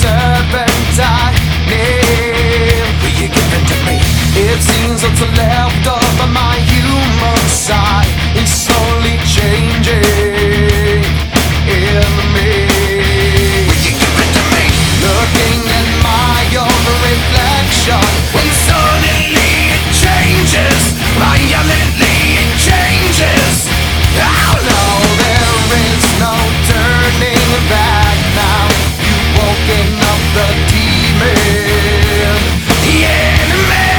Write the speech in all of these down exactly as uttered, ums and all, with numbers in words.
serpentine. Will you give it to me? It seems what's left of my human side is slowly changing in me. Will you give it to me? Looking at my own reflection, when suddenly it changes, violently it changes. Oh no, there is no turning back now. You've woken up the demon, the enemy.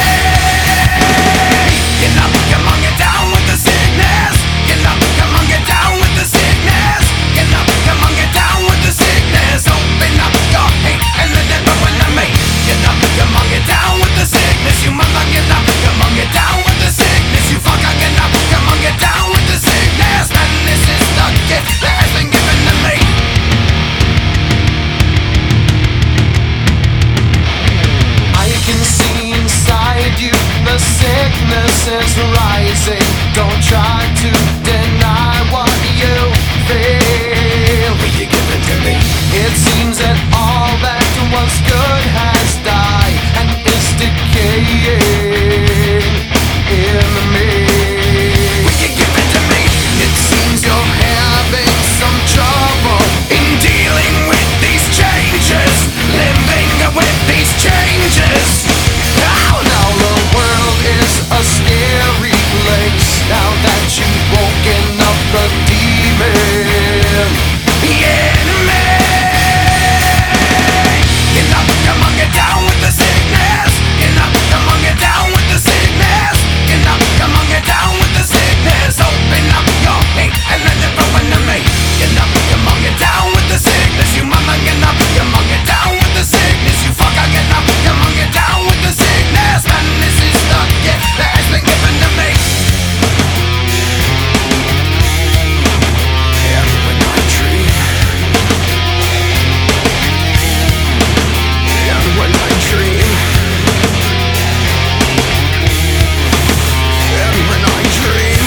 Get up, come on, get down with the sickness. Get up, come on, get down with the sickness. Get up, come on, get down with the sickness. Open up your hate and let it go into me. Get up, come on, get down with the sickness. You mother, get up, come on, get down with the sickness. You fucker, get up, come on, get down with the sickness. And this is the gift that has been given to me. I can see inside you, the sickness is rising. Don't try to deny what you feel. Will you give it to me? It seems that all that was good has died and is decaying in me. Will you give it to me? It seems you're having some trouble in dealing with these changes, living with these changes. Oh no, the world is a scary place now that you've woken up the demon, the enemy. Get up, come on, get down with the sickness. Get up, come on, get down with the sickness. Get up, come on, get down with the sickness. Open up your hate and let it go into me. Get up, come on, get down with the sickness. You mama, get up, come on, get down with the sickness. You fucker, get up, come on, get down with the sickness. And this is the gift that has been given to me. And when I dream, and when I dream, and when I dream,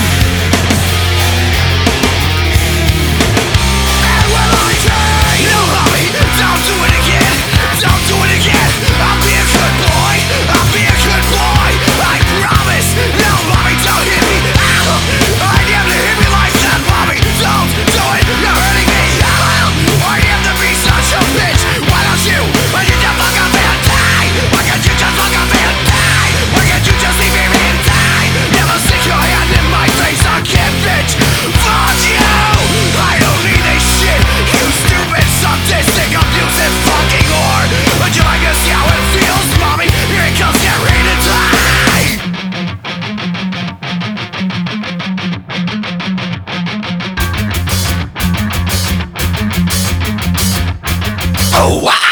and when I dream. No, mommy, don't do it again. Don't do it again. I'll be a good boy. I'll be a good boy. I promise. No, mommy, don't hit me. Ow. I never hit me like that, mommy. Don't do it. You're hurting me. Ow. Why do you have to be such a bitch? Why don't you? Why can't you fuck up and die? Why can't you just fuck up and die? Why can't you just leave me and die? Never stick your hand in my face again, bitch. Fuck you. I don't need this shit. You stupid, sadistic, abusive fucking whore. Would you like to see how it feels, mommy? Here it comes, get ready to die. Oh wow.